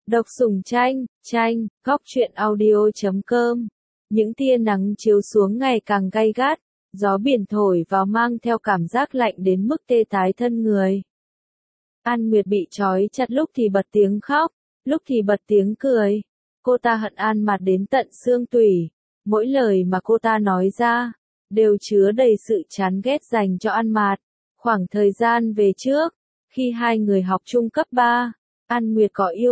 Đọc Sùng Tranh, Góc Truyện Audio.com. Những tia nắng chiếu xuống ngày càng gay gắt, gió biển thổi vào mang theo cảm giác lạnh đến mức tê tái thân người. An Nguyệt bị trói chặt, lúc thì bật tiếng khóc, lúc thì bật tiếng cười. Cô ta hận An Mạt đến tận xương tủy, mỗi lời mà cô ta nói ra đều chứa đầy sự chán ghét dành cho An Mạt. Khoảng thời gian về trước, khi hai người học chung cấp 3, An Nguyệt có yêu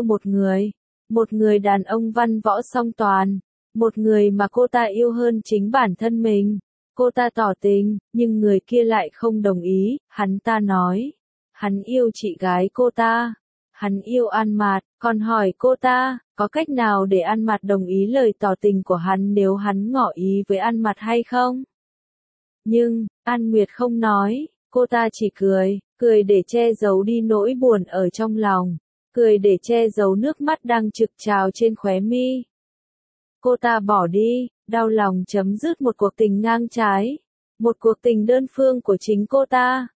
một người đàn ông văn võ song toàn, một người mà cô ta yêu hơn chính bản thân mình. Cô ta tỏ tình, nhưng người kia lại không đồng ý. Hắn ta nói, hắn yêu chị gái cô ta, hắn yêu An Mạt, còn hỏi cô ta, có cách nào để An Mạt đồng ý lời tỏ tình của hắn nếu hắn ngỏ ý với An Mạt hay không? Nhưng, An Nguyệt không nói, cô ta chỉ cười để che giấu đi nỗi buồn ở trong lòng, cười để che giấu nước mắt đang trực trào trên khóe mi. Cô ta bỏ đi, đau lòng chấm dứt một cuộc tình ngang trái, một cuộc tình đơn phương của chính cô ta.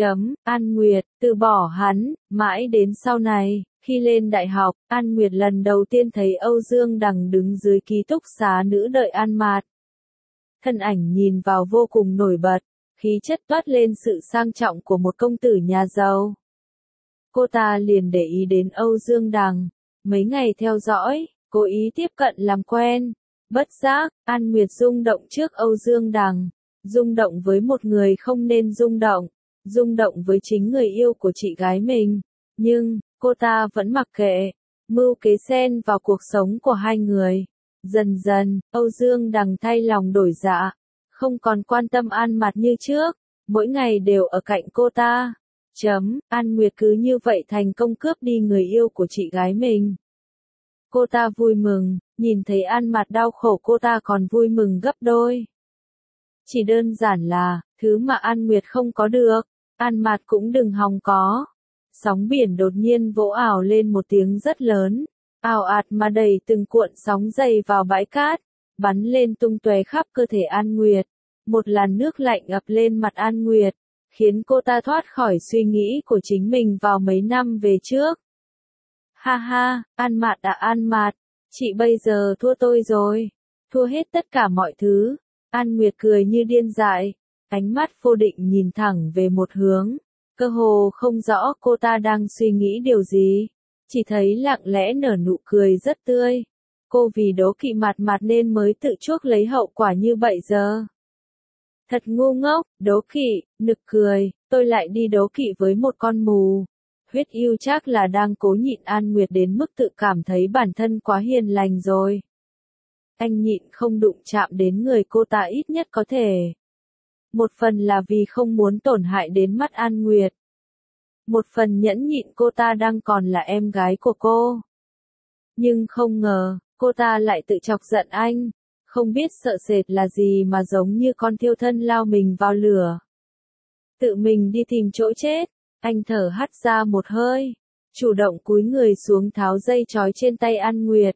An Nguyệt từ bỏ hắn, mãi đến sau này, khi lên đại học, An Nguyệt lần đầu tiên thấy Âu Dương Đằng đứng dưới ký túc xá nữ đợi An Mạt. Thân ảnh nhìn vào vô cùng nổi bật, khí chất toát lên sự sang trọng của một công tử nhà giàu. Cô ta liền để ý đến Âu Dương Đằng, mấy ngày theo dõi, cố ý tiếp cận làm quen. Bất giác, An Nguyệt rung động trước Âu Dương Đằng, rung động với một người không nên rung động với chính người yêu của chị gái mình. Nhưng, cô ta vẫn mặc kệ, mưu kế xen vào cuộc sống của hai người. Dần dần, Âu Dương Đằng thay lòng đổi dạ, không còn quan tâm An Mạt như trước, mỗi ngày đều ở cạnh cô ta. An Nguyệt cứ như vậy thành công cướp đi người yêu của chị gái mình. Cô ta vui mừng, nhìn thấy An Mạt đau khổ cô ta còn vui mừng gấp đôi. Chỉ đơn giản là, thứ mà An Nguyệt không có được, An Mạt cũng đừng hòng có. Sóng biển đột nhiên vỗ ào lên một tiếng rất lớn, ào ạt mà đẩy từng cuộn sóng dày vào bãi cát, bắn lên tung tóe khắp cơ thể An Nguyệt. Một làn nước lạnh ập lên mặt An Nguyệt, khiến cô ta thoát khỏi suy nghĩ của chính mình vào mấy năm về trước. Ha ha, An Mạt à An Mạt, chị bây giờ thua tôi rồi, thua hết tất cả mọi thứ. An Nguyệt cười như điên dại, ánh mắt vô định nhìn thẳng về một hướng, cơ hồ không rõ cô ta đang suy nghĩ điều gì, chỉ thấy lặng lẽ nở nụ cười rất tươi. Cô vì đố kỵ Mạt nên mới tự chuốc lấy hậu quả như vậy giờ. Thật ngu ngốc, đố kỵ, nực cười, tôi lại đi đố kỵ với một con mù. Huyết yêu chắc là đang cố nhịn An Nguyệt đến mức tự cảm thấy bản thân quá hiền lành rồi. Anh nhịn không đụng chạm đến người cô ta ít nhất có thể. Một phần là vì không muốn tổn hại đến mắt An Nguyệt. Một phần nhẫn nhịn cô ta đang còn là em gái của cô. Nhưng không ngờ, cô ta lại tự chọc giận anh. Không biết sợ sệt là gì mà giống như con thiêu thân lao mình vào lửa. Tự mình đi tìm chỗ chết. Anh thở hắt ra một hơi, chủ động cúi người xuống tháo dây trói trên tay An Nguyệt.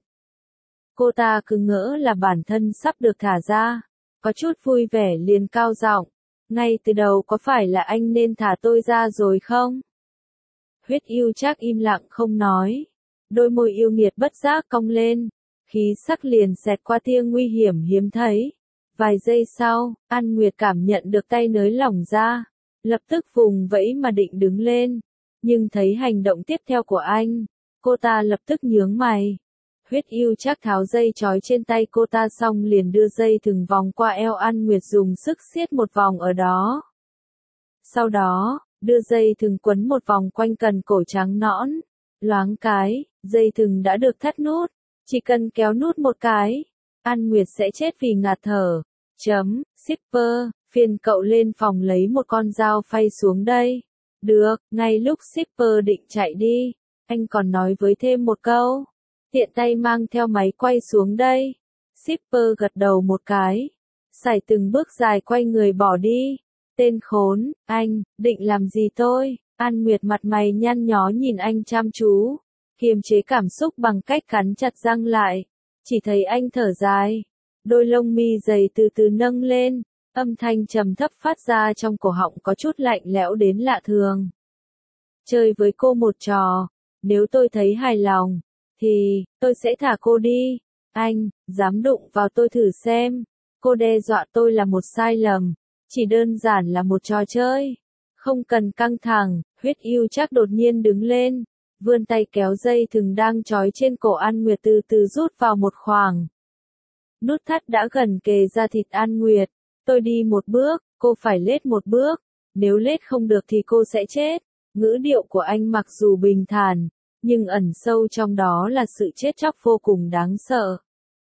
Cô ta cứ ngỡ là bản thân sắp được thả ra, có chút vui vẻ liền cao giọng, ngay từ đầu có phải là anh nên thả tôi ra rồi không? Huyết yêu chắc im lặng không nói, đôi môi yêu nghiệt bất giác cong lên, khí sắc liền xẹt qua tia nguy hiểm hiếm thấy. Vài giây sau, An Nguyệt cảm nhận được tay nới lỏng ra. Lập tức vùng vẫy mà định đứng lên, nhưng thấy hành động tiếp theo của anh, cô ta lập tức nhướng mày. Huyết yêu chắc tháo dây trói trên tay cô ta xong liền đưa dây thừng vòng qua eo An Nguyệt dùng sức siết một vòng ở đó. Sau đó, đưa dây thừng quấn một vòng quanh cần cổ trắng nõn, loáng cái, dây thừng đã được thắt nút, chỉ cần kéo nút một cái, An Nguyệt sẽ chết vì ngạt thở. Shipper, phiền cậu lên phòng lấy một con dao phay xuống đây. Được, ngay lúc shipper định chạy đi, anh còn nói với thêm một câu. Tiện tay mang theo máy quay xuống đây. Shipper gật đầu một cái, sải từng bước dài quay người bỏ đi. Tên khốn, anh, định làm gì tôi? An Nguyệt mặt mày nhăn nhó nhìn anh chăm chú, kiềm chế cảm xúc bằng cách cắn chặt răng lại. Chỉ thấy anh thở dài, đôi lông mi dày từ từ nâng lên. Âm thanh trầm thấp phát ra trong cổ họng có chút lạnh lẽo đến lạ thường. Chơi với cô một trò, nếu tôi thấy hài lòng, thì, tôi sẽ thả cô đi. Anh, dám đụng vào tôi thử xem. Cô đe dọa tôi là một sai lầm. Chỉ đơn giản là một trò chơi. Không cần căng thẳng, Huyết Yêu Trác đột nhiên đứng lên. Vươn tay kéo dây thừng đang trói trên cổ An Nguyệt từ từ rút vào một khoảng. Nút thắt đã gần kề ra thịt An Nguyệt. Tôi đi một bước, cô phải lết một bước. Nếu lết không được thì cô sẽ chết. Ngữ điệu của anh mặc dù bình thản, nhưng ẩn sâu trong đó là sự chết chóc vô cùng đáng sợ.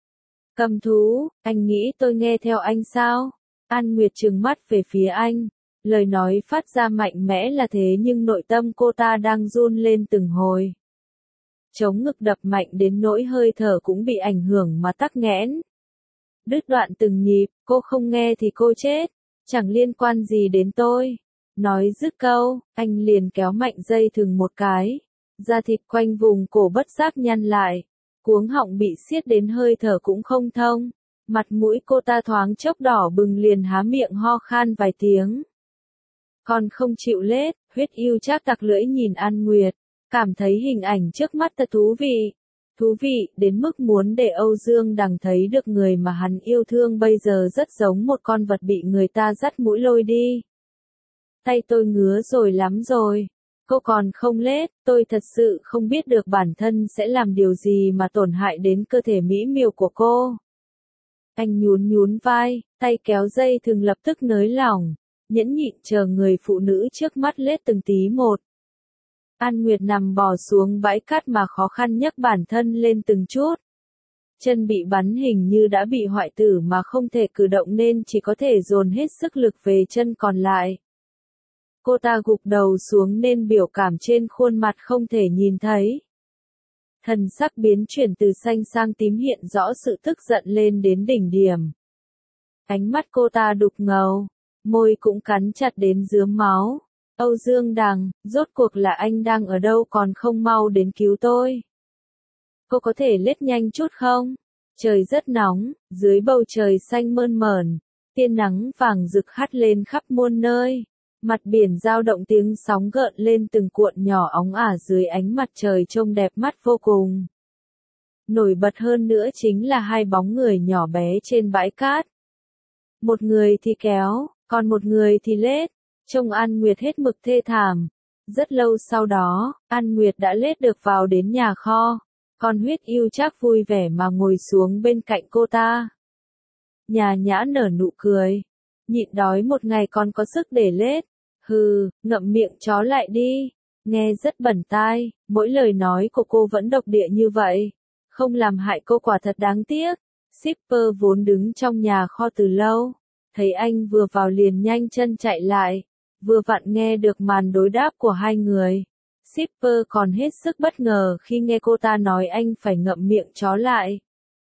Cầm thú, anh nghĩ tôi nghe theo anh sao? An Nguyệt trừng mắt về phía anh. Lời nói phát ra mạnh mẽ là thế nhưng nội tâm cô ta đang run lên từng hồi. Chống ngực đập mạnh đến nỗi hơi thở cũng bị ảnh hưởng mà tắc nghẽn. Đứt đoạn từng nhịp, cô không nghe thì cô chết. Chẳng liên quan gì đến tôi. Nói dứt câu, anh liền kéo mạnh dây thừng một cái. Da thịt quanh vùng cổ bất giác nhăn lại. Cuống họng bị siết đến hơi thở cũng không thông. Mặt mũi cô ta thoáng chốc đỏ bừng liền há miệng ho khan vài tiếng. Còn không chịu lết, Huyết Yêu Trác tặc lưỡi nhìn An Nguyệt. Cảm thấy hình ảnh trước mắt thật thú vị. Thú vị đến mức muốn để Âu Dương Đằng thấy được người mà hắn yêu thương bây giờ rất giống một con vật bị người ta dắt mũi lôi đi. Tay tôi ngứa rồi lắm rồi. Cô còn không lết, tôi thật sự không biết được bản thân sẽ làm điều gì mà tổn hại đến cơ thể mỹ miều của cô. Anh nhún nhún vai, tay kéo dây thừng lập tức nới lỏng, nhẫn nhịn chờ người phụ nữ trước mắt lết từng tí một. An Nguyệt nằm bò xuống bãi cát mà khó khăn nhấc bản thân lên từng chút. Chân bị bắn hình như đã bị hoại tử mà không thể cử động nên chỉ có thể dồn hết sức lực về chân còn lại. Cô ta gục đầu xuống nên biểu cảm trên khuôn mặt không thể nhìn thấy. Thần sắc biến chuyển từ xanh sang tím hiện rõ sự tức giận lên đến đỉnh điểm. Ánh mắt cô ta đục ngầu, môi cũng cắn chặt đến rướm máu. Âu Dương Đằng, rốt cuộc là anh đang ở đâu còn không mau đến cứu tôi? Cô có thể lết nhanh chút không? Trời rất nóng, dưới bầu trời xanh mơn mởn, tia nắng vàng rực hắt lên khắp muôn nơi. Mặt biển dao động tiếng sóng gợn lên từng cuộn nhỏ óng ả dưới ánh mặt trời trông đẹp mắt vô cùng. Nổi bật hơn nữa chính là hai bóng người nhỏ bé trên bãi cát. Một người thì kéo, còn một người thì lết. Trông An Nguyệt hết mực thê thảm. Rất lâu sau đó, An Nguyệt đã lết được vào đến nhà kho. Còn Huyết Yêu Trác vui vẻ mà ngồi xuống bên cạnh cô ta. Nhà Nhã nở nụ cười. Nhịn đói một ngày còn có sức để lết. Hừ, ngậm miệng chó lại đi. Nghe rất bẩn tai, mỗi lời nói của cô vẫn độc địa như vậy. Không làm hại cô quả thật đáng tiếc. Shipper vốn đứng trong nhà kho từ lâu. Thấy anh vừa vào liền nhanh chân chạy lại. Vừa vặn nghe được màn đối đáp của hai người. Shipper còn hết sức bất ngờ khi nghe cô ta nói anh phải ngậm miệng chó lại.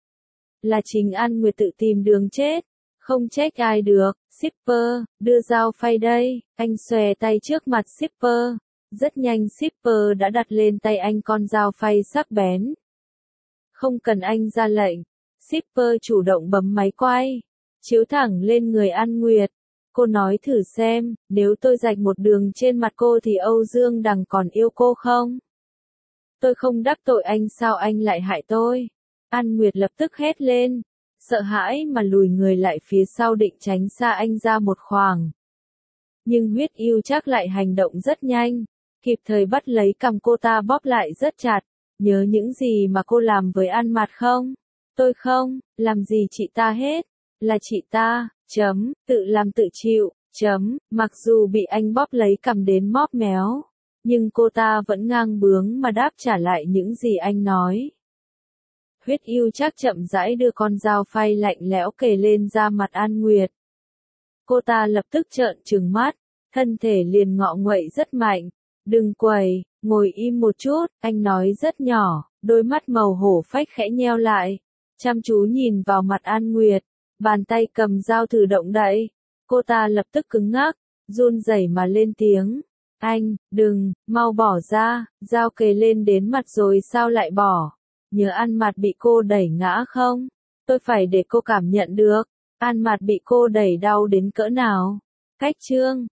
Là chính An Nguyệt tự tìm đường chết. Không trách ai được. Shipper, đưa dao phay đây. Anh xòe tay trước mặt Shipper. Rất nhanh Shipper đã đặt lên tay anh con dao phay sắc bén. Không cần anh ra lệnh. Shipper chủ động bấm máy quay. Chiếu thẳng lên người An Nguyệt. Cô nói thử xem, nếu tôi rạch một đường trên mặt cô thì Âu Dương Đằng còn yêu cô không? Tôi không đắc tội anh sao anh lại hại tôi? An Nguyệt lập tức hét lên, sợ hãi mà lùi người lại phía sau định tránh xa anh ra một khoảng. Nhưng Huyết Yêu Trác lại hành động rất nhanh, kịp thời bắt lấy cằm cô ta bóp lại rất chặt. Nhớ những gì mà cô làm với An Mạt không? Tôi không, làm gì chị ta hết. Là chị ta, tự làm tự chịu, mặc dù bị anh bóp lấy cằm đến móp méo. Nhưng cô ta vẫn ngang bướng mà đáp trả lại những gì anh nói. Huyết Yêu Trác chậm rãi đưa con dao phay lạnh lẽo kề lên da mặt An Nguyệt. Cô ta lập tức trợn trừng mắt, thân thể liền ngọ nguậy rất mạnh. Đừng quẩy, ngồi im một chút, anh nói rất nhỏ, đôi mắt màu hổ phách khẽ nheo lại. Chăm chú nhìn vào mặt An Nguyệt, bàn tay cầm dao thử động đậy. Cô ta lập tức cứng ngắc, run rẩy mà lên tiếng. Anh, đừng, mau bỏ ra, dao kề lên đến mặt rồi sao lại bỏ? Nhớ An Mạt bị cô đẩy ngã không? Tôi phải để cô cảm nhận được. An Mạt bị cô đẩy đau đến cỡ nào? Cách chương